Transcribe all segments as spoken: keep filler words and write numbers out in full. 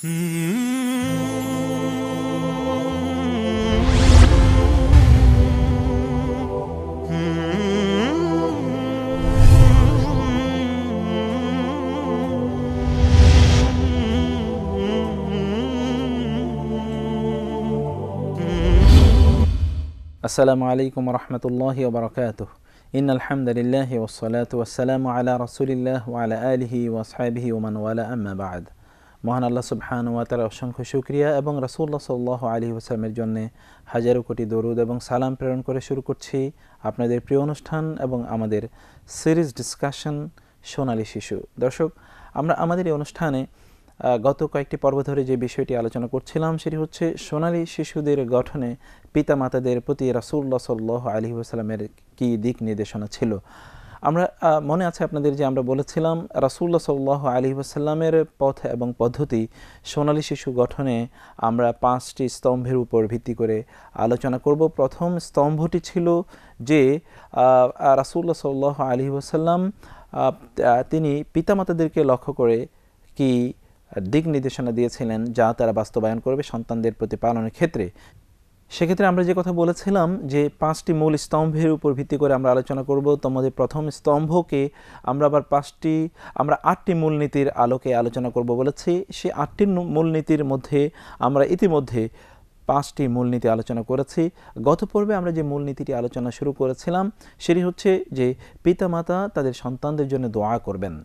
আসসালামু আলাইকুম রহমতুল্লাহি ওয়া বারাকাতুহু। ইন্নাল হামদুলিল্লাহি ওয়াসসালাতু ওয়াসসালামু আলা রাসূলিল্লাহ ওয়া আলা আলিহি ওয়া আসহাবিহি ওয়া মান ওয়ালা, আম্মা বা'দ। মহান আল্লাহ সুবহানাহু ওয়া তাআলার অসংখ্য শুকরিয়া এবং রাসূলুল্লাহ সাল্লাল্লাহু আলাইহি ওয়াসাল্লামের জন্য হাজারো কোটি দরুদ এবং সালাম প্রেরণ করে শুরু করছি আপনাদের প্রিয় অনুষ্ঠান এবং আমাদের সিরিজ ডিসকাশন সোনালী শিশু। দর্শক, আমরা আমাদের এই অনুষ্ঠানে গত কয়েকটি পর্ব ধরে যে বিষয়টি আলোচনা করছিলাম সেটি হচ্ছে সোনালী শিশুদের গঠনে পিতামাতাদের প্রতি রাসূলুল্লাহ সাল্লাল্লাহু আলাইহি ওয়াসাল্লামের কী দিক নির্দেশনা ছিল। আমরা মনে আছে আপনাদের যে আমরা বলেছিলাম রাসূলুল্লাহ সাল্লাল্লাহু আলাইহি ওয়াসাল্লামের পথ এবং পদ্ধতি সোনালী শিশু গঠনে আমরা পাঁচটি স্তম্ভের উপর ভিত্তি করে আলোচনা করব। প্রথম স্তম্ভটি ছিল যে রাসূলুল্লাহ সাল্লাল্লাহু আলাইহি ওয়াসাল্লাম তিনি পিতামাতাদেরকে লক্ষ্য করে কি দিক নির্দেশনা দিয়েছিলেন যা তারা বাস্তবায়ন করবে সন্তানদের প্রতি পালনের ক্ষেত্রে। সেক্ষেত্রে আমরা যে কথা বলেছিলাম যে পাঁচটি মূল স্তম্ভের উপর ভিত্তি করে আমরা আলোচনা করব। তোমাদের প্রথম স্তম্ভকে আমরা আবার পাঁচটি আমরা আটটি মূলনীতির আলোকে আলোচনা করব বলেছি। সেই আটটি মূলনীতির মধ্যে আমরা ইতিমধ্যে পাঁচটি মূলনীতি আলোচনা করেছি। গত পর্বে আমরা যে মূলনীতিটি আলোচনা শুরু করেছিলাম সেটি হচ্ছে যে পিতামাতা তাদের সন্তানদের জন্য দোয়া করবেন।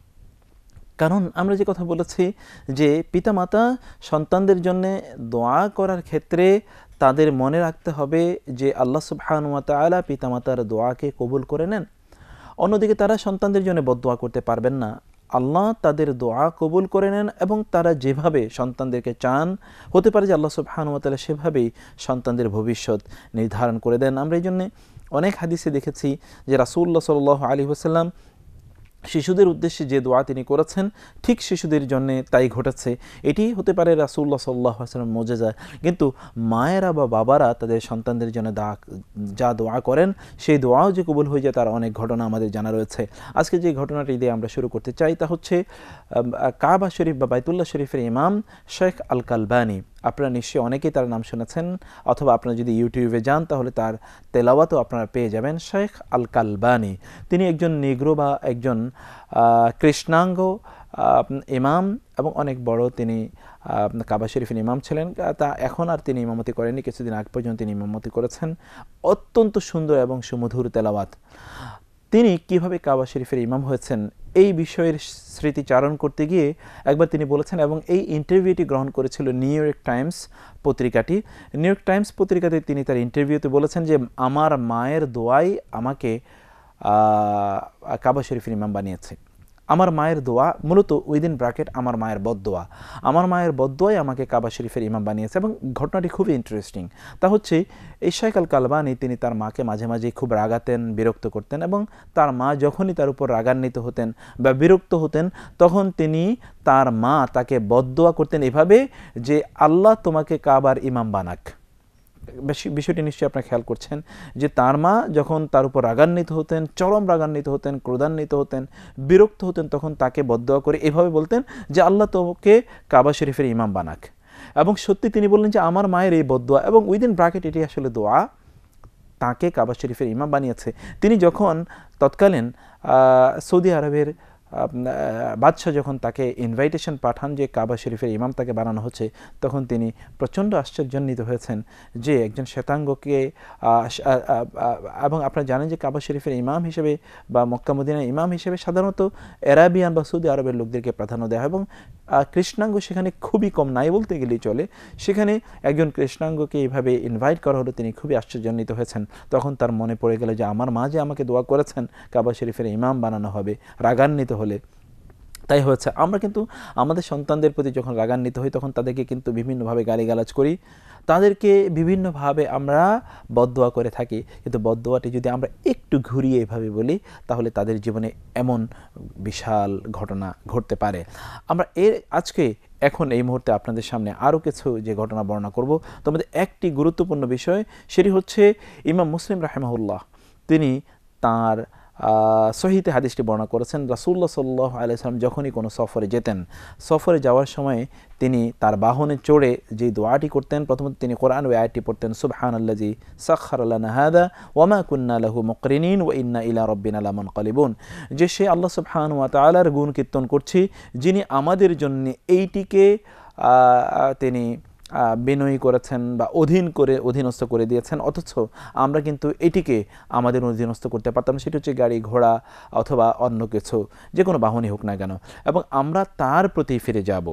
কারণ আমরা যে কথা বলেছি যে পিতামাতা সন্তানদের জন্য দোয়া করার ক্ষেত্রে তাদের মনে রাখতে হবে যে আল্লাহ সুবহানাহু ওয়া তাআলা পিতামাতার দোয়াকে কবুল করে নেন। অন্যদিকে তারা সন্তানদের জন্য বদদোয়া করতে পারবেন না। আল্লাহ তাদের দোয়া কবুল করে নেন এবং তারা যেভাবে সন্তানদেরকে চান, হতে পারে যে আল্লাহ সুবহানাহু ওয়া তাআলা সেভাবেই সন্তানদের ভবিষ্যৎ নির্ধারণ করে দেন। আমরা এই জন্যে অনেক হাদিসে দেখেছি যে রাসূলুল্লাহ সাল্লাল্লাহু আলাইহি ওয়াসাল্লাম শিশুদের উদ্দেশ্যে যে দোয়া তিনি করেছেন ঠিক শিশুদের জন্য তাই ঘটেছে। এটি হতে পারে রাসূলুল্লাহ সাল্লাল্লাহু আলাইহি ওয়াসাল্লাম মুজিজা। কিন্তু মায়েরা বা বাবারা তাদের সন্তানদের জন্য যা দোয়া করেন সেই দোয়াও যে কবুল হয়ে যায় তার অনেক ঘটনা আমাদের জানা রয়েছে। আজকে যে ঘটনাটি দিয়ে আমরা শুরু করতে চাই তা হচ্ছে কাবা শরীফ বা বাইতুল্লাহ শরীফের ইমাম শেখ আল কালবানি। আপনারা নিশ্চয়ই অনেকেই তার নাম শুনেছেন, অথবা আপনারা যদি ইউটিউবে যান তাহলে তার তেলাওয়াতও আপনারা পেয়ে যাবেন। শেখ আল কালবানি তিনি একজন নিগ্রো বা একজন কৃষ্ণাঙ্গ ইমাম এবং অনেক বড় তিনি কাবা শরীফের ইমাম ছিলেন। তা এখন আর তিনি ইমামতি করেননি, কিছুদিন আগ পর্যন্ত তিনি ইমামতি করেছেন। অত্যন্ত সুন্দর এবং সুমধুর তেলাওয়াত। তিনি কিভাবে কাবা শরীফের ইমাম হয়েছেন এই বিষয়ের স্মৃতিচারণ করতে গিয়ে একবার তিনি বলেছেন, এবং এই ইন্টারভিউটি গ্রহণ করেছিল নিউ ইয়র্ক টাইমস পত্রিকাটি। নিউ ইয়র্ক টাইমস পত্রিকাতে তিনি তার ইন্টারভিউতে বলেছেন যে আমার মায়ের দোয়াই আমাকে কাবা শরীফের ইমাম বানিয়েছে। আমার মায়ের দোয়া, মূলত উইদিন ব্র্যাকেট আমার মায়ের বদদোয়া, আমার মায়ের বদদোয়াই আমাকে কাবা শরীফের ইমাম বানিয়েছে। এবং ঘটনাটি খুবই ইন্টারেস্টিং। তা হচ্ছে এই শেখ আল কালবানি তিনি তার মাকে মাঝে মাঝে খুব রাগাতেন, বিরক্ত করতেন, এবং তার মা যখনই তার উপর রাগান্বিত হতেন বা বিরক্ত হতেন তখন তিনি তার মা তাকে বদদোয়া করতেন এভাবে যে আল্লাহ তোমাকে কাবার ইমাম বানাক। বিষয়টি নিশ্চয়ই আপনারা খেয়াল করছেন যে তার মা যখন তার উপর রাগান্বিত হতেন, চরম রাগান্বিত হতেন, ক্রোধান্বিত হতেন, বিরক্ত হতেন, তখন তাকে বদদোয়া করে এভাবে বলতেন যে আল্লাহ তোমাকে কাবা শরীফের ইমাম বানাক। এবং সত্যি তিনি বললেন যে আমার মায়ের এই বদদোয়া, এবং উইদিন ব্র্যাকেট এটি আসলে দোয়া, তাকে কাবা শরীফের ইমাম বানিয়েছে। তিনি যখন তৎকালীন সৌদি আরবের বাদশাহ যখন তাকে ইনভাইটেশন পাঠান যে কাবা শরীফের ইমাম তাকে বানানো হচ্ছে, তখন তিনি প্রচণ্ড আশ্চর্যান্বিত হয়েছেন যে একজন শ্বেতাঙ্গকে, এবং আপনারা জানেন যে কাবা শরীফের ইমাম হিসেবে বা মক্কা মদিনার ইমাম হিসেবে সাধারণত আরাবিয়ান বা সৌদি আরবের লোকদেরকে প্রাধান্য দেওয়া হয়, এবং কৃষ্ণাঙ্গ সেখানে খুবই কম, নাই বলতে গেলেই চলে। সেখানে একজন কৃষ্ণাঙ্গকে এইভাবে ইনভাইট করা হলো, তিনি খুবই আশ্চর্যান্বিত হয়েছেন। তখন তার মনে পড়ে গেল যে আমার মা যে আমাকে দোয়া করেছেন কাবা শরীফের ইমাম বানানো হবে, রাগান্বিত হলে তাই হয়েছে। আমরা কিন্তু আমাদের সন্তানদের প্রতি যখন রাগান্বিত হই তখন তাদেরকে কিন্তু বিভিন্নভাবে গালিগালাজ করি, তাদেরকে বিভিন্নভাবে আমরা বদদোয়া করে থাকি। কিন্তু বদদোয়াটি যদি আমরা একটু ঘুরিয়ে এভাবে বলি তাহলে তাদের জীবনে এমন বিশাল ঘটনা ঘটতে পারে। আমরা এর আজকে এখন এই মুহূর্তে আপনাদের সামনে আরও কিছু যে ঘটনা বর্ণনা করব, তোমাদের একটি গুরুত্বপূর্ণ বিষয় সেটি হচ্ছে ইমাম মুসলিম রাহিমাহুল্লাহ তিনি তার সহিতে হাদিসটি বর্ণনা করেছেন, রাসূলুল্লাহ সাল্লাল্লাহু আলাইহি ওয়াসাল্লাম যখনই কোনো সফরে যেতেন, সফরে যাওয়ার সময় তিনি তার বাহনে চড়ে যে দোয়াটি করতেন, প্রথমত তিনি কোরআন ওই আয়াতটি পড়তেন, সুবহানাল্লাযী সাখখারা লানা হাযা ওয়া মা কুন্না লাহু মুকরিনিন ওয়া ইন্না ইলা রাব্বিনা লামুনকালিবুন, যে সে আল্লাহ সুবহানাহু ওয়া তাআলার গুণ কীর্তন করছি, যিনি আমাদের জন্য এইটিকে তিনি বিনয়ী করেছেন বা অধীন করে অধীনস্থ করে দিয়েছেন, অথচ আমরা কিন্তু এটিকে আমাদের অধীনস্থ করতে পারতাম, সেটি হচ্ছে গাড়ি ঘোড়া অথবা অন্য কিছু, যে কোনো বাহনই হোক না কেন, এবং আমরা তার প্রতি ফিরে যাব।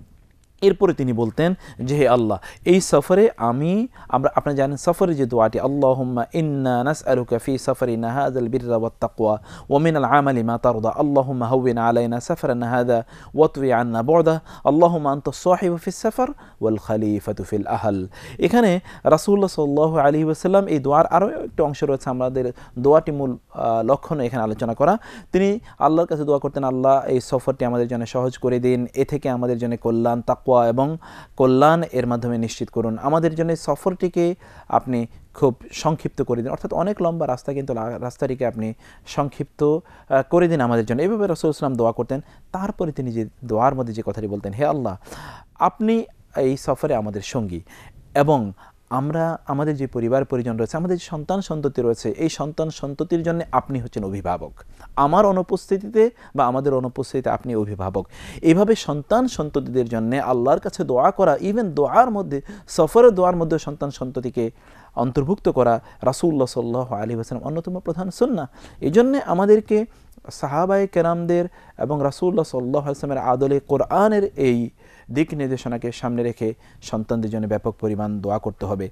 এরপরে তিনি বলতেন যে হে আল্লাহ, এই সফরে আমি আমরা আপনারা জানেন সফরে যে দোয়াটি, আল্লাহুম্মা ইন্না নাসআলুকা ফি সফরিনা হাযাল বিররা ওয়াত তাকওয়া ওয়া মিনাল আমালি মা তারদা, আল্লাহুম্মা হাওবিন আলাইনা সাফরানা হাযা ওয়াতওয়ি আন্না বু'দা, আল্লাহুম্মা আনতাস সাহিবু ফিস সাফর ওয়াল খলিফাতু ফিল আহল। এখানে রাসূলুল্লাহ সাল্লাল্লাহু আলাইহি ওয়াসাল্লাম এই দোয়ার আরও একটা অংশ রয়েছে, আমাদের দোয়াটি মূল লক্ষণ এখানে আলোচনা করা। তিনি আল্লাহর কাছে দোয়া করতেন, আল্লাহ এই সফরটি আমাদের জন্য সহজ করে দিন, এ থেকে আমাদের জন্য কল্যাণ, তাকওয়া এবং কল্যাণ এর মাধ্যমে নিশ্চিত করুন, আমাদের জন্য সফরটিকে আপনি খুব সংক্ষিপ্ত করে দিন, অর্থাৎ অনেক লম্বা রাস্তা কিন্তু রাস্তাটিকে আপনি সংক্ষিপ্ত করে দিন আমাদের জন্য। এইভাবে রাসূল সাল্লাল্লাহু আলাইহি ওয়াসাল্লাম দোয়া করতেন। তারপরে তিনি যে দোয়ার মধ্যে যে কথাটি বলতেন, হে আল্লাহ, আপনি এই সফরে আমাদের সঙ্গী, এবং আমরা আমাদের যে পরিবার পরিজন রয়েছে, আমাদের যে সন্তান সন্ততি রয়েছে, এই সন্তান সন্ততির জন্য আপনি হচ্ছেন অভিভাবক, আমার অনুপস্থিতিতে বা আমাদের অনুপস্থিতিতে আপনি অভিভাবক। এইভাবে সন্তান সন্ততিদের জন্য আল্লাহর কাছে দোয়া করা, ইভেন দোয়ার মধ্যে সফরের দোয়ার মধ্যে সন্তান সন্ততিকে অন্তর্ভুক্ত করা রাসূলুল্লাহ সাল্লাল্লাহু আলাইহি ওয়াসাল্লাম অন্যতম প্রধান সুন্নাহ। এই জন্যে আমাদেরকে সাহাবায়ে কেরামদের এবং রাসূলুল্লাহ সাল্লাল্লাহু আলাইহি ওয়াসাল্লামের আদলে কোরআনের এই দিক নির্দেশনাকে সামনে রেখে সন্তানদের জন্য ব্যাপক পরিমাণ দোয়া করতে হবে।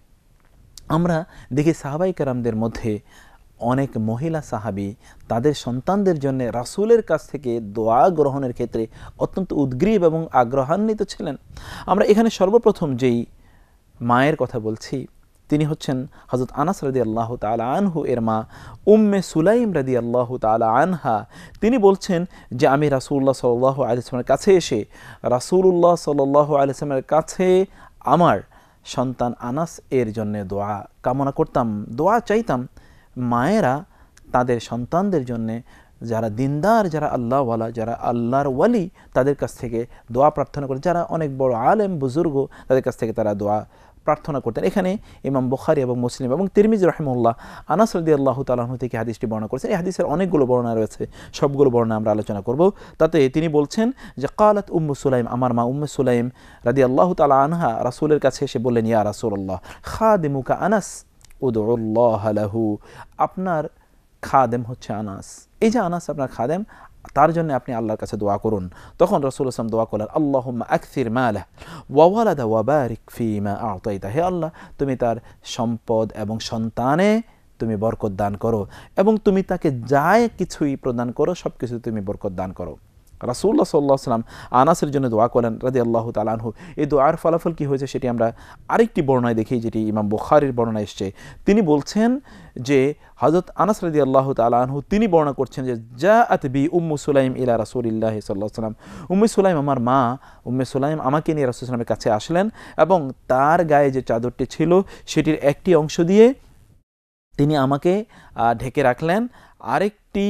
আমরা দেখি সাহাবায়ে কেরামদের মধ্যে অনেক মহিলা সাহাবী তাদের সন্তানদের জন্য রাসূলের কাছ থেকে দোয়া গ্রহণের ক্ষেত্রে অত্যন্ত উদ্গ্রীব এবং আগ্রহান্বিত ছিলেন। আমরা এখানে সর্বপ্রথম যেই মায়ের কথা বলছি, তিনি হচ্ছেন হযরত আনাস রাদিয়াল্লাহু তাআলা আনহু এর মা উম্মে সুলাইম রাদিয়াল্লাহু তাআলা আনহা। তিনি বলছেন যে আমি রাসূলুল্লাহ সাল্লাল্লাহু আলাইহি ওয়াসাল্লামের কাছে এসে রাসূলুল্লাহ সাল্লাল্লাহু আলাইহি ওয়াসাল্লামের কাছে আমার সন্তান আনাস এর জন্য দোয়া কামনা করতাম, দোয়া চাইতাম। মায়েরা তাদের সন্তানদের জন্য, যারা দিনদার, যারা আল্লাহওয়ালা, যারা আল্লাহর ওয়ালি, তাদের কাছ থেকে দোয়া প্রার্থনা করে, যারা অনেক বড় আলেম বুজুর্গ, তাদের কাছ থেকে তারা দোয়া প্রার্থনা করতেন। এখানে ইমাম বুখারী এবং মুসলিম এবং তিরমিজি রাহিমাহুল্লাহ আনাস রাদিয়াল্লাহু তাআলা আনহু থেকে হাদিসটি বর্ণনা করেছেন। এই হাদিসের অনেকগুলো বর্ণনা রয়েছে, সবগুলো বর্ণনা আমরা আলোচনা করব। তাতে তিনি বলছেন যে ক্বালাত উম্মু সুলাইম, আমার মা উম্মে সুলাইম রাদিয়াল্লাহু তাআলা আনহা রাসূলের কাছে এসে বললেন, ইয়া রাসূলুল্লাহ, খাদিমুকা আনাস উদউল্লাহ লাহু, আপনার খাদেম হচ্ছে আনাস, এই যে আনাস আপনার খাদেম, তার জন্য আপনি আল্লাহর কাছে দোয়া করুন। তখন রাসূল সাল্লাল্লাহু আলাইহি ওয়াসাল্লাম দোয়া করলেন, আল্লাহুম্মা আকসির মালাহ ওয়া ওয়ালাদা ওয়া বারিক ফীমা আ'তাইতা, হে আল্লাহ, তুমি তার সম্পদ এবং সন্তানে তুমি বরকত দান করো, এবং তুমি তাকে যা কিছুই প্রদান করো সব কিছু তুমি বরকত দান করো। রাসূলুল্লাহ সাল্লাল্লাহু আলাইহি ওয়াসাল্লাম আনাসের জন্য দোয়া করলেন রাদিয়াল্লাহু তাআলা আনহু। এই দোয়ার ফলাফল কি হয়েছে সেটি আমরা আরেকটি বর্ণনায় দেখি, যেটি ইমাম বুখারীর বর্ণনায় এসেছে। তিনি বলছেন যে হযরত আনাস রাদিয়াল্লাহু তাআলা আনহু তিনি বর্ণনা করছেন যে জাআত বি উম্মু সুলাইম ইলা রাসূলিল্লাহি সাল্লাল্লাহু আলাইহি ওয়াসাল্লাম, উম্মে সুলাইম আমার মা উম্মে সুলাইম আমাকে নিয়ে রাসূল সাল্লাল্লাহু আলাইহি ওয়াসাল্লামের কাছে আসলেন, এবং তার গায়ে যে চাদরটি ছিল সেটির একটি অংশ দিয়ে তিনি আমাকে ঢেকে রাখলেন, আরেকটি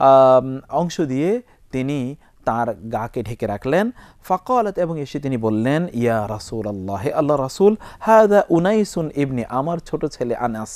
অংশ দিয়ে তিনি তার গাকে ঢেকে রাখলেন। ফাকালাত, এবং এসে তিনি বললেন, ইয়া রাসূলুল্লাহ, হে আল্লাহ রাসূল, হাযা উনাইসুন ইবনি, আমার ছোট ছেলে আনাস,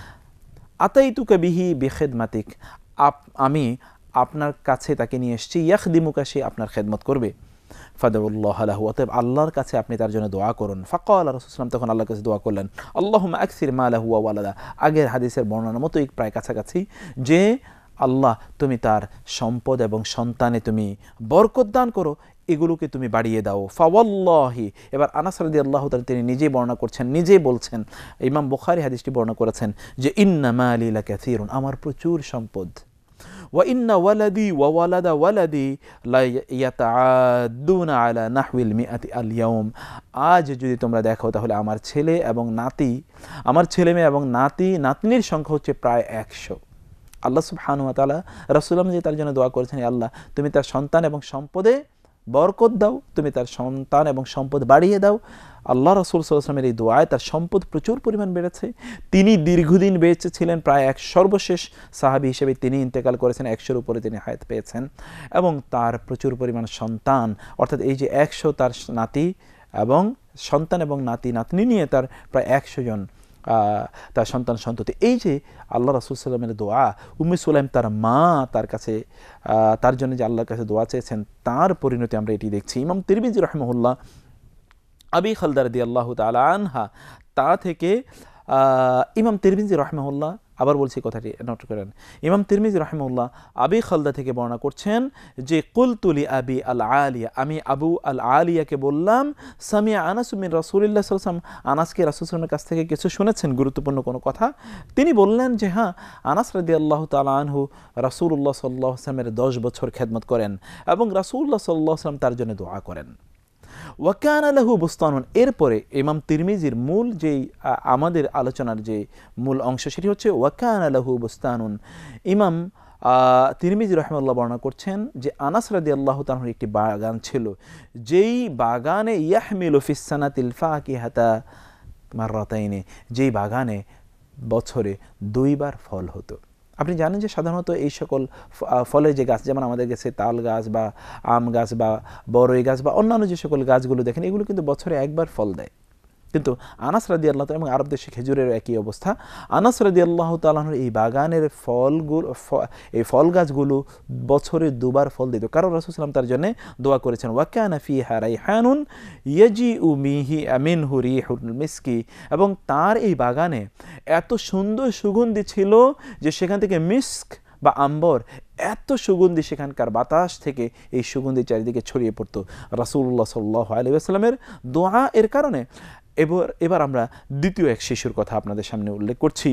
আতাইতুকা বিহি বিখিদমাতিক, আমি আপনার কাছে তাকে নিয়ে এসেছি, ইয়াখদিমুকা, সে আপনার খেদমত করবে। ফাদউল্লাহ লাহু, অতএব আল্লাহর কাছে আপনি তার জন্য দোয়া করুন। ফাকাল রাসূল সাল্লাল্লাহু আলাইহি ওয়াসাল্লাম তখন আল্লাহর কাছে দোয়া করলেন, আল্লাহুম্মা আকসির মালাহু ওয়া ওয়ালাদা, আগের হাদিসের বর্ণনার মতোই প্রায় কাছাকাছি, যে আল্লাহ তুমি তার সম্পদ এবং সন্তানে তুমি বরকত দান করো, এগুলোকে তুমি বাড়িয়ে দাও। ফাওয়াল্লাহি, এবার আনাস রাদিয়াল্লাহু তাআলা তিনি নিজেই বর্ণনা করছেন, নিজেই বলছেন, ইমাম বুখারী হাদিসটি বর্ণনা করেছেন যে ইন্না মালি লাকাসীরুন, আমার প্রচুর সম্পদ, ওয়া ইন্না ওয়ালাদি ওয়া ওয়ালাদা ওয়ালাদি লা ইয়াতাআদ্দুনা আলা নাহওয়িল মিআতি আল ইয়াউম, আজ যদি তোমরা দেখো তাহলে আমার ছেলে এবং নাতি, আমার ছেলে মেয়ে এবং নাতি নাতনির সংখ্যা হচ্ছে প্রায় একশো। আল্লাহ সুবহানাহু ওয়া তাআলা রাসূলুল্লাহ যে তার জন্য দোয়া করেছেন, আল্লাহ তুমি তার সন্তান এবং সম্পদে বরকত দাও, তুমি তার সন্তান এবং সম্পদ বাড়িয়ে দাও। আল্লাহ রাসূল সাল্লাল্লাহু আলাইহি ওয়াসাল্লামের এই দোয়ায় তার সম্পদ প্রচুর পরিমাণ বেড়েছে। তিনি দীর্ঘদিন বেঁচে ছিলেন, প্রায় এক সর্বশেষ সাহাবী হিসেবে তিনি ইন্তেকাল করেছেন, একশোর উপরে তিনি হায়াত পেয়েছেন, এবং তার প্রচুর পরিমাণ সন্তান, অর্থাৎ এই যে একশো তার নাতি এবং সন্তান এবং নাতি নাতনি নিয়ে তার প্রায় একশো জন তার সন্তান সন্ততি। এই যে আল্লাহ রাসূল সাল্লাল্লাহু আলাইহি ওয়াসাল্লামের দোয়া, উম্মে সুলাইম তার মা তার কাছে তার জন্য যে আল্লাহর কাছে দোয়া চেয়েছেন, তার পরিণতি আমরা এটি দেখছি। ইমাম তিরমিজি রাহিমাহুল্লাহ আবি খালদা রাদিয়াল্লাহু তাআলা আনহা তা থেকে ইমাম তিরমিজি রাহিমাহুল্লাহ, আবার বলছি কথাটি নোট করেন, ইমাম তিরমিজি রাহিমাহুল্লাহ আবি খালদা থেকে বর্ণনা করছেন যে কুলতু লি আবি আল আলিয়া, আমি আবু আল আলিয়াকে বললাম, সামিয়া আনাস মিন রাসূলিল্লাহ সাল্লাল্লাহু আলাইহি ওয়াসাল্লাম, আনাসকে রাসূল সাল্লাল্লাহু আলাইহি ওয়াসাল্লামের কাছ থেকে কিছু শুনেছেন গুরুত্বপূর্ণ কোনো কথা? তিনি বললেন যে হ্যাঁ, আনাস রাদিয়াল্লাহু তাআলা আনহু রাসূলুল্লাহ সাল্লাল্লাহু আলাইহি ওয়াসাল্লামের দশ বছর খেদমত করেন এবং রাসূলুল্লাহ সাল্লাল্লাহু আলাইহি ওয়াসাল্লাম তার জন্য দোয়া করেন। ওয়াকানা লাহু বুস্তানুন, এরপরে ইমাম তিরমিজির মূল যেই আমাদের আলোচনার যে মূল অংশ সেটি হচ্ছে ওয়াকানা লাহু বুস্তানুন। ইমাম তিরমিজি রাহিমাহুল্লাহ বর্ণনা করছেন যে আনাস রাদিয়াল্লাহু তাআলার একটি বাগান ছিল, যেই বাগানে ইয়াহমিলু ফিস সানাতিল ফাকিহাতা মাররাতাইনি, যেই বাগানে বছরে দুইবার ফল হতো। আপনি জানেন যে সাধারণত এই সকল ফলের যে গাছ, যেমন আমাদের কাছে তাল গাছ বা আম গাছ বা বড়ই গাছ বা অন্যান্য যে সকল গাছগুলো দেখেন, এগুলো কিন্তু বছরে একবার ফল দেয়। কিন্তু আনাস রাদিয়াল্লাহু তাআলা, এবং আরব দেশে খেজুরের একই অবস্থা, আনাস রাদিয়াল্লাহু তাআলার এই বাগানের ফলগুলো, এই ফল গাছগুলো বছরে দুবার ফল দিত, কারণ রাসূল সাল্লাল্লাহু আলাইহি ওয়াসাল্লাম তার জন্য দোয়া করেছেন। ওয়া কানা ফিহা রাইহানুন ইয়াজিউ মিহি মিনহু রিহুল মিসকি, এবং তার এই বাগানে এত সুন্দর সুগন্ধি ছিল যে সেখান থেকে মিস্ক বা আম্বর, এত সুগন্ধি সেখানকার বাতাস থেকে এই সুগন্ধি চারিদিকে ছড়িয়ে পড়তো রাসূলুল্লাহ সাল্লাল্লাহু আলাইহি ওয়াসাল্লামের দোয়া এর কারণে। এবার এবার আমরা দ্বিতীয় এক শিশুর কথা আপনাদের সামনে উল্লেখ করছি,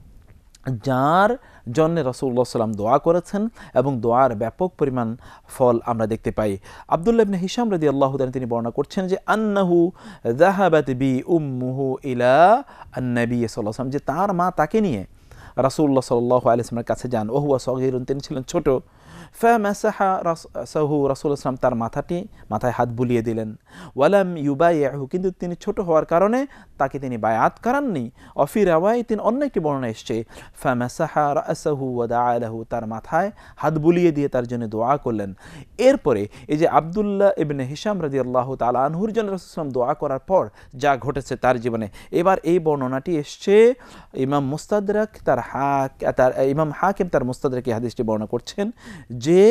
যার জন্য রাসূলুল্লাহ সাল্লাম দোয়া করেছেন এবং দোয়ার ব্যাপক পরিমাণ ফল আমরা দেখতে পাই। আব্দুল্লাহ ইবনে হিশাম রাদিয়াল্লাহু তাআলা তিনি বর্ণনা করছেন যে আন্নাহু যাহাবাত বি উম্মুহু ইলা আন-নবী সাল্লাল্লাহু আলাইহি ওয়াসাল্লাম, যে তার মা তাকে নিয়ে রাসূলুল্লাহ সাল্লাল্লাহু আলাইহি ওয়াসাল্লামের কাছে যান। ওয়া হুয়া সগীরুন, তিনি ছিলেন ছোট। ফামাসাহা রাসাহু, রাসূলুল্লাহ সাল্লাম তার মাথাটি মাথায় হাত বুলিয়ে দিলেন। ওয়ালাম ইউবাইহু, কিন্তু তিনি ছোট হওয়ার কারণে তাকে তিনি বায়াত করাননি। অফি রাওয়ায়াতিন, অন্য একটি বর্ণনা এসেছে ফামাসাহা রাসাহু ওয়া দাআ লাহু, তার মাথায় হাত বুলিয়ে দিয়ে তার জন্য দোয়া করলেন। এরপরে এই যে আব্দুল্লাহ ইবনে হিশাম রাদিয়াল্লাহু তাআলা আনহুর জন্য রাসূল সাল্লাল্লাহু আলাইহি ওয়াসাল্লাম দোয়া করার পর যা ঘটেছে তার জীবনে, এবার এই বর্ণনাটি এসেছে ইমাম মুস্তাদরাক তার হাক তার ইমাম হাকিম তার মুস্তাদরাকে হাদিসটি বর্ণনা করছেন যে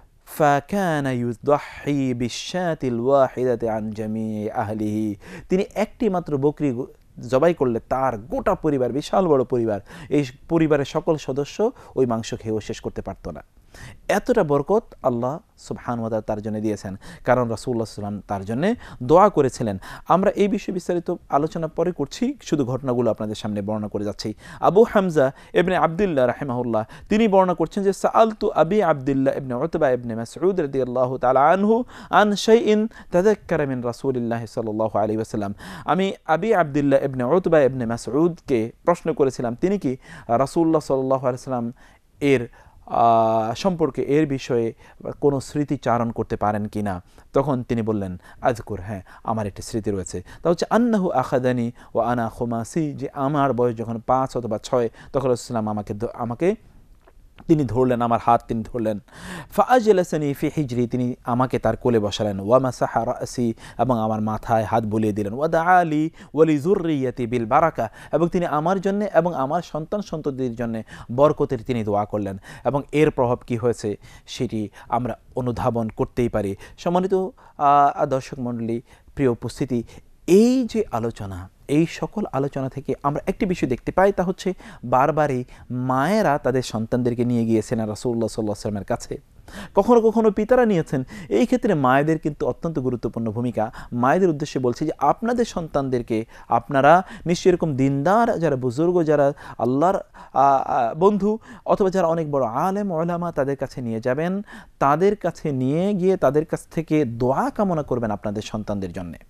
ফাকানা ইউদাহি বিশাতিল ওয়াহিদাতি আন জামিই আহলিহি, তিনি একটি মাত্র বকরি জবাই করলে তার গোটা পরিবার, বিশাল বড় পরিবার, এই পরিবারের সকল সদস্য ওই মাংস খেয়েও শেষ করতে পারত না। এতটা বরকত আল্লাহ সুবহানাহু ওয়া তাআলা তার জন্য দিয়েছেন, কারণ রাসূলুল্লাহ সাল্লাল্লাহু আলাইহি ওয়াসাল্লাম তার জন্য দোয়া করেছিলেন। আমরা এই বিষয়ে বিস্তারিত আলোচনা পরে করছি, শুধু ঘটনাগুলো আপনাদের সামনে বর্ণনা করে যাচ্ছি। আবু হামজা ইবনে আব্দুল্লাহ রাহিমাহুল্লাহ তিনি বর্ণনা করছেন যে সাআলতু আবি আব্দুল্লাহ ইবনে উতবা ইবনে মাসউদ রাদিয়াল্লাহু তাআলা আনহু আন শাইইন তাযাক্কারা মিন রাসূলিল্লাহি সাল্লাল্লাহু আলাইহি ওয়াসাল্লাম, আমি আবি আব্দুল্লাহ ইবনে উতবা ইবনে মাসউদকে প্রশ্ন করেছিলাম তিনি কি রাসূলুল্লাহ সাল্লাল্লাহু আলাইহি ওয়াসাল্লাম এর সম্পর্কে, এর বিষয়ে কোনো স্মৃতিচারণ করতে পারেন কি না। তখন তিনি বললেন আযকুর, হ্যাঁ আমার একটি স্মৃতি রয়েছে, তা হচ্ছে আন্নাহু আখাদানি ওয়া আনা খুমাসি, যে আমার বয়স যখন পাঁচ অথবা ছয় তখন রাসূলুল্লাহ সাল্লাল্লাহু আলাইহি ওয়াসাল্লাম আমাকে আমাকে তিনি ধরলেন, আমার হাত তিনি ধরলেন। ফাআজলাসানি ফি হিজরি, তিনি আমাকে তার কোলে বসালেন। ওয়া মাসাহা রাসি, এবং আমার মাথায় হাত বুলিয়ে দিলেন। ওয়া দাআ লি ওয়া লিযুররিয়াতি বিল বারাকা, এবং তিনি আমার জন্য এবং আমার সন্তান সন্ততির জন্য বরকতের তিনি দোয়া করলেন। এবং এর প্রভাব কি হয়েছে সেটি আমরা অনুধাবন করতেই পারি। সম্মানিত দর্শক মণ্ডলী, প্রিয় উপস্থিতি, এই যে আলোচনা, এই সকল আলোচনা থেকে আমরা একটি বিষয় দেখতে পাই, তা হচ্ছে বারবারই মায়েরা তাদের সন্তানদেরকে নিয়ে গিয়েছেন রাসূলুল্লাহ সাল্লাল্লাহু আলাইহি ওয়াসাল্লামের কাছে, কখনো কখনো পিতারা নিয়েছেন। এই ক্ষেত্রে মায়েদের কিন্তু অত্যন্ত গুরুত্বপূর্ণ ভূমিকা। মায়েদের উদ্দেশ্যে বলছি যে আপনাদের সন্তানদেরকে আপনারা নিশ্চয়ই এরকম দিনদার যারা বুজুর্গ, যারা আল্লাহর বন্ধু, অথবা যারা অনেক বড় আলেম ওলামা, তাদের কাছে নিয়ে যাবেন, তাদের কাছে নিয়ে গিয়ে তাদের কাছ থেকে দোয়া কামনা করবেন আপনাদের সন্তানদের জন্যে।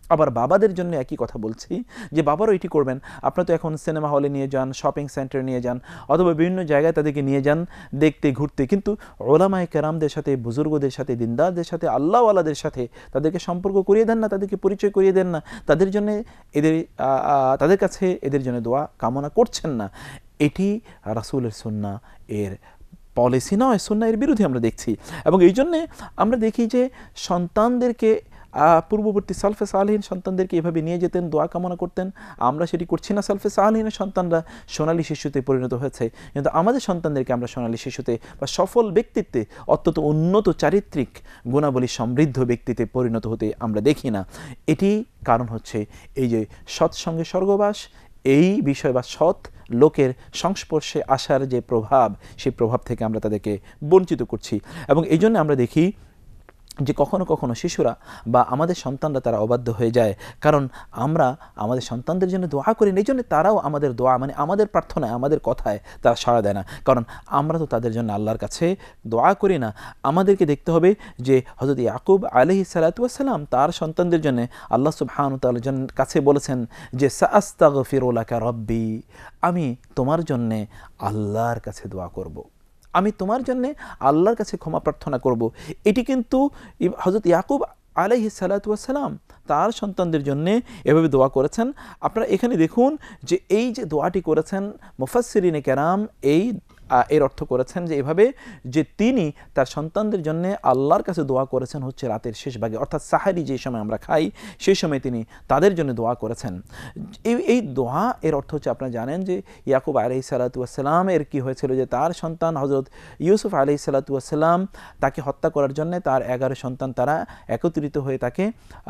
আবার বাবাদের জন্য একই কথা বলছি যে বাবারও এটি করবেন। আপনারা তো এখন সিনেমা হলে নিয়ে যান, শপিং সেন্টারে নিয়ে যান, অথবা বিভিন্ন জায়গায় তাদেরকে নিয়ে যান দেখতে, ঘুরতে, কিন্তু ওলামায়ে কেরামদের সাথে, বুজুর্গদের সাথে, দিনদারদের সাথে, আল্লাহওয়ালাদের সাথে তাদেরকে সম্পর্ক করিয়ে দেন না, তাদেরকে পরিচয় করিয়ে দেন না, তাদের জন্য এদের তাদের কাছে এদের জন্য দোয়া কামনা করছেন না। এটি রাসূলের সুন্নাহ এর পলিসি নয়, সুন্নাহ এর বিরোধী আমরা দেখছি। এবং এই জন্যে আমরা দেখি যে সন্তানদেরকে পূর্ববর্তী সালফে সালেহীন সন্তানদেরকে এভাবে নিয়ে যেতেন, দোয়া কামনা করতেন। আমরা সেটি করছি না। সালফে সালেহীনের সন্তানরা সোনালী শিশুতে পরিণত হয়েছে, কিন্তু আমাদের সন্তানদেরকে আমরা সোনালী শিশুতে বা সফল ব্যক্তিত্বে, অত্যন্ত উন্নত চারিত্রিক গুণাবলী সমৃদ্ধ ব্যক্তিতে পরিণত হতে আমরা দেখি না। এটি কারণ হচ্ছে এই যে সৎসঙ্গে স্বর্গবাস, এই বিষয় বা সৎ লোকের সংস্পর্শে আসার যে প্রভাব, সেই প্রভাব থেকে আমরা তাদেরকে বঞ্চিত করছি। এবং এই জন্য আমরা দেখি যে কখনো কখনো শিশুরা বা আমাদের সন্তানরা তারা অবাধ্য হয়ে যায়, কারণ আমরা আমাদের সন্তানদের জন্য দোয়া করি না। এই জন্য তারাও আমাদের দোয়া, মানে আমাদের প্রার্থনায়, আমাদের কথায় তারা সাড়া দেয় না, কারণ আমরা তো তাদের জন্য আল্লাহর কাছে দোয়া করি না। আমাদেরকে দেখতে হবে যে হযরত ইয়াকুব আলাইহিস সালাতু ওয়াস সালাম তার সন্তানদের জন্য আল্লাহ সুবহানাহু ওয়া তাআলার কাছে বলেছেন যে সাআস্তাগফিরু লাকা রাব্বি, আমি তোমার জন্য আল্লাহর কাছে দোয়া করব, আমি তোমার জন্য আল্লাহর কাছে ক্ষমা প্রার্থনা করব। এটি কিন্তু হযরত ইয়াকুব আলাইহিস সালাতু ওয়াস সালাম তার সন্তানদের জন্য এভাবে দোয়া করেছেন। আপনারা এখানে দেখুন যে এই যে দোয়াটি করেছেন, মুফাসসিরিনে কেরাম এই এর অর্থ করেছেন যে এভাবে যে তিনি তার সন্তানদের জন্য আল্লাহর কাছে দোয়া করেছেন হচ্ছে রাতের শেষ ভাগে, অর্থাৎ সাহারি যে সময় আমরা খাই সেই সময় তিনি তাদের জন্য দোয়া করেছেন। এই এই দোয়া এর অর্থ হচ্ছে, আপনারা জানেন যে ইয়াকুব আলাইহিস সালাতু ওয়াস সালাম এর কি হয়েছিল যে তার সন্তান হযরত ইউসুফ আলাইহিস সালাতু ওয়াস সালাম তাকে হত্যা করার জন্য তার এগারো সন্তান তারা একত্রিত হয়ে তাকে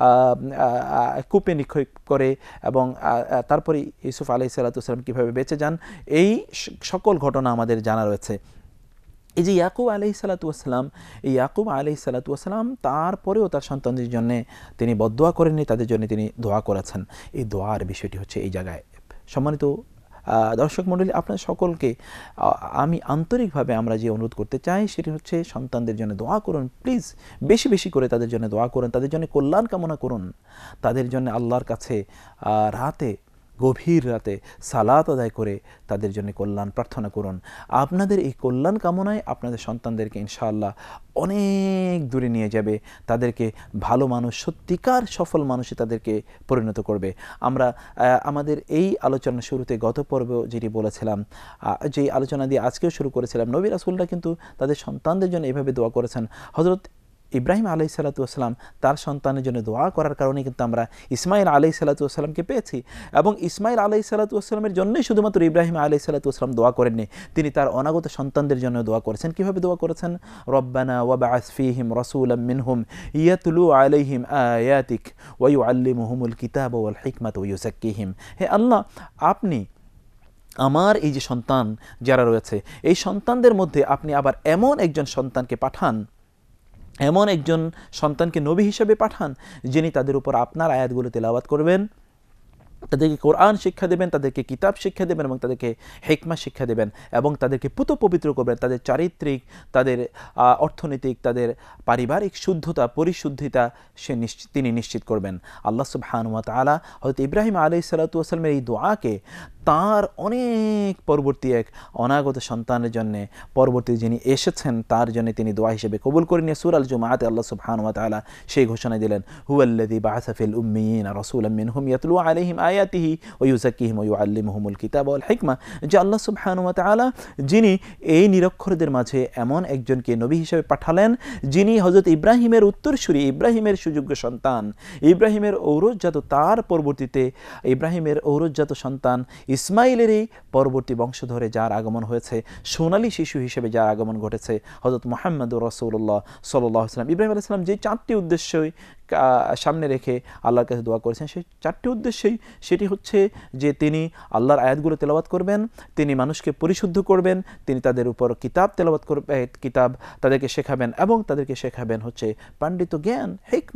কূপে নিক্ষেপ করে, এবং তারপরে ইউসুফ আলাইহিস সালাতু ওয়াস সালাম কীভাবে বেঁচে যান, এই সকল ঘটনা আমাদের জানা রয়েছে। এই যে ইয়াকুব আলাইহিস সালাতু ওয়াস সালাম, এই ইয়াকুব আলাইহিস সালাতু ওয়াস সালাম তারপরেও তার সন্তানদের জন্য তিনি বদদোয়া করেননি, তাদের জন্য তিনি দোয়া করেছেন। এই দোয়ার বিষয়টি হচ্ছে এই জায়গায়। সম্মানিত দর্শক মণ্ডলী, আপনাদের সকলকে আমি আন্তরিকভাবে আমরা যে অনুরোধ করতে চাই সেটি হচ্ছে সন্তানদের জন্য দোয়া করুন, প্লিজ বেশি বেশি করে তাদের জন্য দোয়া করুন, তাদের জন্য কল্যাণ কামনা করুন, তাদের জন্য আল্লাহর কাছে রাতে, গভীর রাতে সালাত আদায় করে তাদের জন্য কল্যাণ প্রার্থনা করুন। আপনাদের এই কল্যাণ কামনায় আপনাদের সন্তানদেরকে ইনশাআল্লাহ অনেক দূরে নিয়ে যাবে, তাদেরকে ভালো মানুষ, সত্যিকার সফল মানুষে তাদেরকে পরিণত করবে। আমরা আমাদের এই আলোচনা শুরুতে গত পর্বে যেটি বলেছিলাম, যেই আলোচনা দিয়ে আজকেও শুরু করেছিলাম, নবী রাসূলরা কিন্তু তাদের সন্তানদের জন্য এভাবে দোয়া করেছেন। হযরত ইব্রাহিম আলাইহিস সালাতু ওয়াস সালাম তার সন্তানের জন্য দোয়া করার কারণে কিন্তু আমরা ইসমাইল আলাইহিস সালাতু ওয়াস সালামকে পেয়েছি, এবং ইসমাইল আলাইহিস সালাতু ওয়াস সালামের জন্যই শুধুমাত্র ইব্রাহিম আলাইহিস সালাতু ওয়াস সালাম দোয়া করেননি, তিনি তার অনাগত সন্তানদের জন্য দোয়া করেছেন। কিভাবে দোয়া করেছেন? রব্বানা ওয়াবআস ফীহিম রাসূলাম মিনহুম ইয়াতলু আলাইহিম আয়াতিক ওয়া ইউআল্লিমুহুমুল কিতাবা ওয়াল হিকমাতা ওয়া ইউযাক্কিহিম। হে আল্লাহ, আপনি আমার এই যে সন্তান যারা রয়েছে, এই সন্তানদের মধ্যে আপনি আবার এমন একজন সন্তানকে পাঠান, এমন একজন সন্তানকে নবী হিসেবে পাঠান, যিনি তাদের উপর আপনার আয়াতগুলো তেলাওয়াত করবেন, তাদেরকে কোরআন শিক্ষা দেবেন, তাদেরকে কিতাব শিক্ষা দেবেন, এবং তাদেরকে হিকমা শিক্ষা দেবেন, এবং তাদেরকে পুত পবিত্র করবেন, তাদের চারিত্রিক, তাদের অর্থনৈতিক, তাদের পারিবারিক শুদ্ধতা, পরিশুদ্ধিতা সে নিশ্চিত তিনি নিশ্চিত করবেন। আল্লাহ সুবহানাহু ওয়া তাআলা হযরত ইব্রাহিম আলাইহিস সালাতু ওয়াস সালামের এই দোয়াকে তার অনেক পরবর্তী এক অনাগত সন্তানের জন্য, পরবর্তী যিনি এসেছেন তার জন্য তিনি দোয়া হিসেবে কবুল করে নিয়ে সূরা আল জুমআতে আল্লাহ সুবহানাহু ওয়া তাআলা সেই ঘোষণা দিলেন, হুয়াল্লাযী বা'আসা ফিল উম্মিয়িনা রাসূলাম মিনহুম ইয়াতলু আলাইহিম আয়াতিহি ওয়া ইউযাক্কিহিম ওয়া ইউআল্লিমুহুমুল কিতাবা ওয়াল হিকমা। যে আল্লাহ সুবহানাহু ওয়া তাআলা যিনি এই নিরক্ষরদের মাঝে এমন একজনকে নবী হিসেবে পাঠালেন, যিনি হযরত ইব্রাহিমের উত্তরসূরি, ইব্রাহিমের সুযোগ্য সন্তান, ইব্রাহিমের ঔরসজাত, তার পরবর্তীতে ইব্রাহিমের ঔরসজাত সন্তান ইসমাইলেরই পরবর্তী বংশধরে যার আগমন হয়েছে, সোনালী শিশু হিসেবে যার আগমন ঘটেছে হযরত মুহাম্মদুর রাসূলুল্লাহ সাল্লাল্লাহু আলাইহি ওয়াসাল্লাম। ইব্রাহিম আলাইহিস সালাম যে চারটি উদ্দেশ্যই সামনে রেখে আল্লাহর কাছে দোয়া করেছেন, সেই চারটি উদ্দেশ্যই সেটি হচ্ছে যে তিনি আল্লাহর আয়াতগুলো তেলাওয়াত করবেন, তিনি মানুষকে পরিশুদ্ধ করবেন, তিনি তাদের উপর কিতাব তেলাওয়াত করবেন, কিতাব তাদেরকে শেখাবেন, এবং তাদেরকে শেখাবেন হচ্ছে পাণ্ডিত্য, জ্ঞান, হিকমা।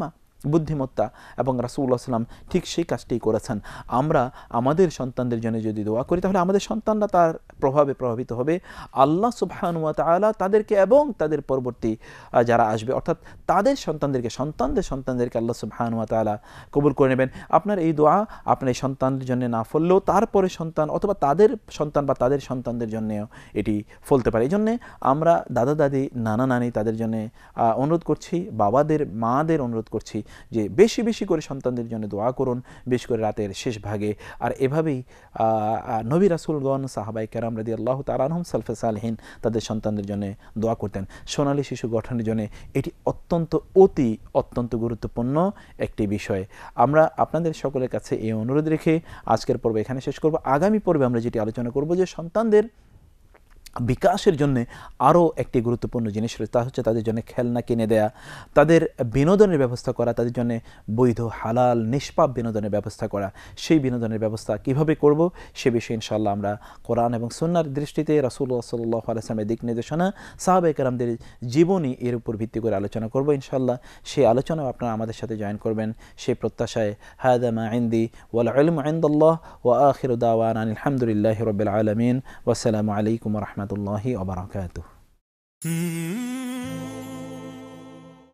বুদ্ধিমত্তা, এবং রাসূলুল্লাহ সাল্লাল্লাহু আলাইহি ওয়াসাল্লাম ঠিক সেই কাজটি করেছেন। আমরা আমাদের সন্তানদের জন্য যদি দোয়া করি তাহলে আমাদের সন্তানরা তার প্রভাবে প্রভাবিত হবে। আল্লাহ সুবহানাহু ওয়া তাআলা তাদেরকে এবং তাদের পরবর্তী যারা আসবে অর্থাৎ তাদের সন্তানদেরকে সন্তানদের সন্তানদেরকে আল্লাহ সুবহানাহু ওয়া তাআলা কবুল করে নেবেন। আপনার এই দোয়া আপনার এই সন্তানদের জন্য না ফললেও তারপরে সন্তান অথবা তাদের সন্তান বা তাদের সন্তানদের জন্যেও এটি ফলতে পারে। এই জন্যে আমরা দাদা দাদি নানা নানি তাদের জন্য অনুরোধ করছি, বাবাদের মাদের অনুরোধ করছি যে বেশি বেশি করে সন্তানদের জন্য দোয়া করুন, বিশেষ করে রাতের শেষ ভাগে। আর এভাবেই নবী রাসূলগণ, সাহাবায়ে কেরাম রাদিয়াল্লাহু তাআলা আনহুম, সালফে সালেহিন তাদের সন্তানদের জন্য দোয়া করতেন। সোনালী শিশু গঠনের জন্য এটি অত্যন্ত অতি অত্যন্ত গুরুত্বপূর্ণ একটি বিষয়। আমরা আপনাদের সকলের কাছে এই অনুরোধ রেখে আজকের পর্ব এখানে শেষ করব। আগামী পর্বে আমরা যেটি আলোচনা করব যে সন্তানদের বিকাশের জন্য আরও একটি গুরুত্বপূর্ণ জিনিস রয়েছে, তা হচ্ছে তাদের জন্য খেলনা কিনে দেয়া, তাদের বিনোদনের ব্যবস্থা করা, তাদের জন্য বৈধ হালাল নিষ্পাপ বিনোদনের ব্যবস্থা করা। সেই বিনোদনের ব্যবস্থা কিভাবে করব সে বিষয়ে ইনশাআল্লাহ আমরা কোরআন এবং সুন্নাহর দৃষ্টিতে রাসূলুল্লাহ সাল্লাল্লাহু আলাইহি ওয়াসাল্লামের দিক নির্দেশনা, সাহাবায়ে কেরামদের জীবনী এর উপর ভিত্তি করে আলোচনা করব ইনশাআল্লাহ। সেই আলোচনাও আপনারা আমাদের সাথে জয়েন করবেন সেই প্রত্যাশায়। হাদা মা ইনদি ওয়াল ইলমু ইনদাল্লাহ ওয়া আখিরু দাওয়ানা আলহামদুলিল্লাহি রাব্বিল আলামিন ওয়া আসসালামু আলাইকুম ওয়া রাহমাতুল্লাহি ওয়া বারাকাতুহু।